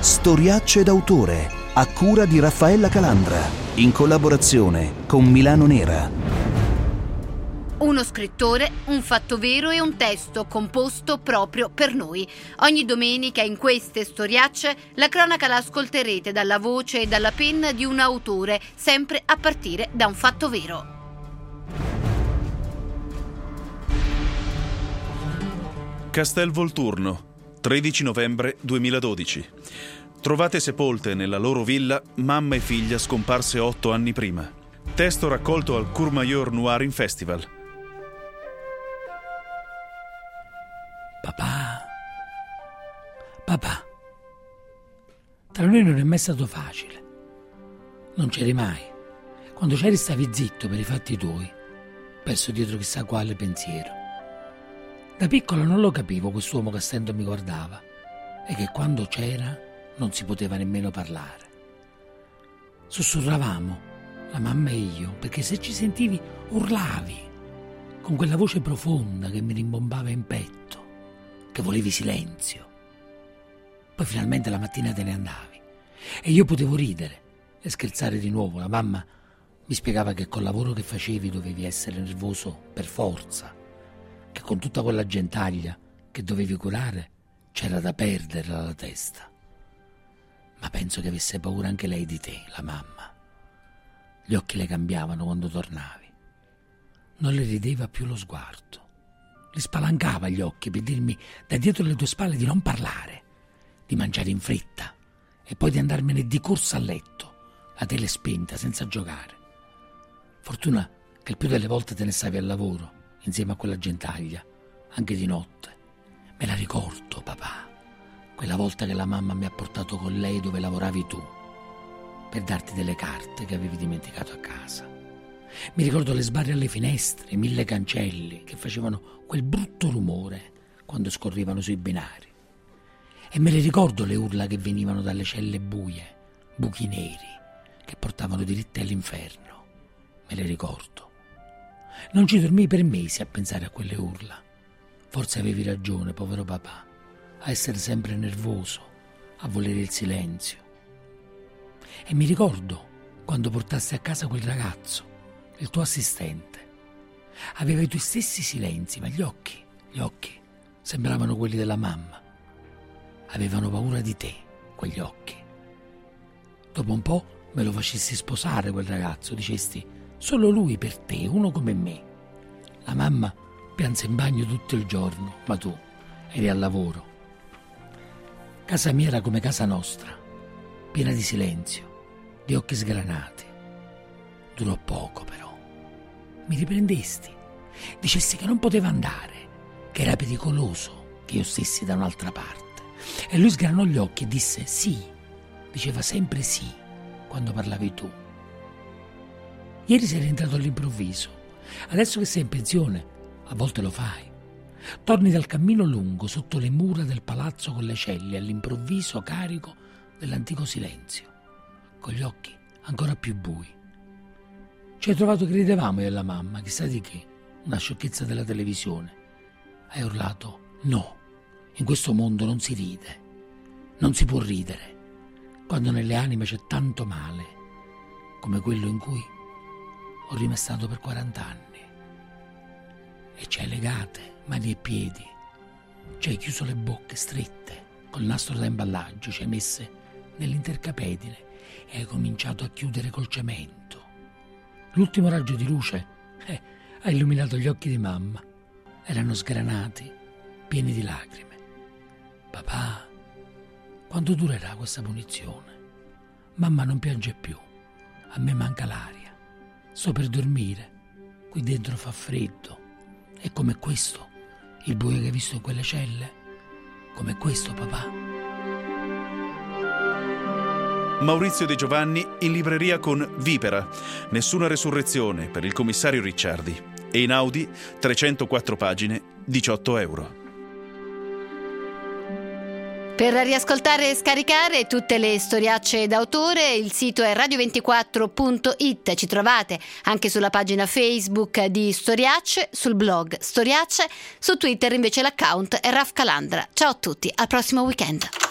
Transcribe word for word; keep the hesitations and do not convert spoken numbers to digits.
Storiacce d'autore, a cura di Raffaella Calandra, in collaborazione con Milano Nera. Uno scrittore, un fatto vero e un testo composto proprio per noi. Ogni domenica in queste storiacce la cronaca la ascolterete dalla voce e dalla penna di un autore, sempre a partire da un fatto vero. Castel Volturno, tredici novembre duemiladodici. Trovate sepolte nella loro villa mamma e figlia scomparse otto anni prima. Testo raccolto al Courmayeur Noirin Festival. Papà, papà, tra noi non è mai stato facile. Non c'eri mai. Quando c'eri stavi zitto per i fatti tuoi, perso dietro chissà quale pensiero. Da piccolo non lo capivo quest'uomo che a stento mi guardava e che quando c'era non si poteva nemmeno parlare. Sussurravamo, la mamma e io, perché se ci sentivi urlavi con quella voce profonda che mi rimbombava in petto, che volevi silenzio. Poi finalmente la mattina te ne andavi e io potevo ridere e scherzare di nuovo. La mamma mi spiegava che col lavoro che facevi dovevi essere nervoso per forza, che con tutta quella gentaglia che dovevi curare c'era da perdere la testa. Ma penso che avesse paura anche lei di te, la mamma. Gli occhi le cambiavano quando tornavi. Non le rideva più lo sguardo. Li spalancava gli occhi per dirmi da dietro le tue spalle di non parlare, di mangiare in fretta e poi di andarmene di corsa a letto, la tele spenta, senza giocare. Fortuna che il più delle volte te ne stavi al lavoro, insieme a quella gentaglia, anche di notte. Me la ricordo, papà, quella volta che la mamma mi ha portato con lei dove lavoravi tu, per darti delle carte che avevi dimenticato a casa. Mi ricordo le sbarre alle finestre, i mille cancelli che facevano quel brutto rumore quando scorrevano sui binari. E me le ricordo le urla che venivano dalle celle buie, buchi neri, che portavano diritte all'inferno. Me le ricordo. Non ci dormii per mesi a pensare a quelle urla. Forse avevi ragione, povero papà, a essere sempre nervoso, a volere il silenzio. E mi ricordo quando portassi a casa quel ragazzo, il tuo assistente. Aveva i tuoi stessi silenzi, ma gli occhi, gli occhi sembravano quelli della mamma. Avevano paura di te, quegli occhi. Dopo un po' me lo facessi sposare quel ragazzo, dicesti: solo lui per te, uno come me. La mamma pianse in bagno tutto il giorno, ma tu eri al lavoro. Casa mia era come casa nostra, piena di silenzio, di occhi sgranati. Durò poco però. Mi riprendesti, dicesti che non poteva andare, che era pericoloso, che io stessi da un'altra parte. E lui sgranò gli occhi e disse sì, diceva sempre sì quando parlavi tu. Ieri sei rientrato all'improvviso. Adesso che sei in pensione, a volte lo fai. Torni dal cammino lungo sotto le mura del palazzo con le celle, all'improvviso carico dell'antico silenzio, con gli occhi ancora più bui. Ci hai trovato che ridevamo io e la mamma, chissà di che, una sciocchezza della televisione. Hai urlato: no, in questo mondo non si ride, non si può ridere, quando nelle anime c'è tanto male, come quello in cui ho rimestato per quarant'anni. E ci hai legate mani e piedi, ci hai chiuso le bocche strette col nastro da imballaggio, ci hai messe nell'intercapedine e hai cominciato a chiudere col cemento. L'ultimo raggio di luce eh, ha illuminato gli occhi di mamma. Erano sgranati, pieni di lacrime. Papà, quanto durerà questa punizione? Mamma non piange più, a me manca l'aria. Sto per dormire, qui dentro fa freddo. È come questo, il buio che hai visto in quelle celle? Come questo, papà? Maurizio De Giovanni in libreria con Vipera, Nessuna resurrezione per il commissario Ricciardi. E in Audi, trecentoquattro pagine, diciotto euro. Per riascoltare e scaricare tutte le storiacce d'autore, il sito è radio ventiquattro punto it. Ci trovate anche sulla pagina Facebook di Storiacce, sul blog Storiacce, su Twitter invece l'account è Raf Calandra. Ciao a tutti, al prossimo weekend.